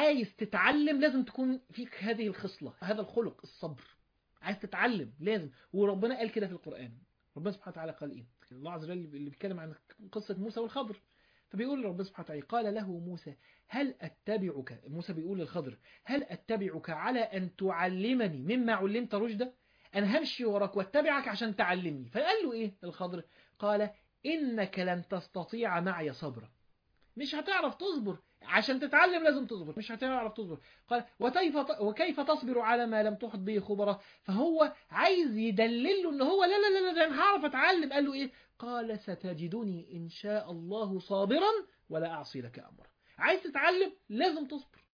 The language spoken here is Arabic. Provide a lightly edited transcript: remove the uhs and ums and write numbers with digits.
عايز تتعلم لازم تكون فيك هذه الخصلة، هذا الخلق، الصبر. عايز تتعلم لازم، وربنا قال كده في القرآن. ربنا سبحانه وتعالى قال ايه؟ الله عز وجل اللي بيتكلم عن قصة موسى والخضر، فبيقول ربنا سبحانه وتعالى: قال له موسى هل أتبعك، موسى بيقول للخضر: هل أتبعك على أن تعلمني مما علمت رشدا؟ أنا همشي وراك واتبعك عشان تعلمني. فقال له إيه الخضر؟ قال: إنك لن تستطيع معي صبرا. مش هتعرف تصبر، عشان تتعلم لازم تصبر، مش هتعرف تصبر. قال: وكيف تصبر على ما لم تحط به خبرا. فهو عايز يدلله ان هو لا لا لا لا انا هعرف اتعلم. قال له ايه؟ قال: ستجدني ان شاء الله صابرا ولا اعصي لك امرا. عايز تتعلم لازم تصبر.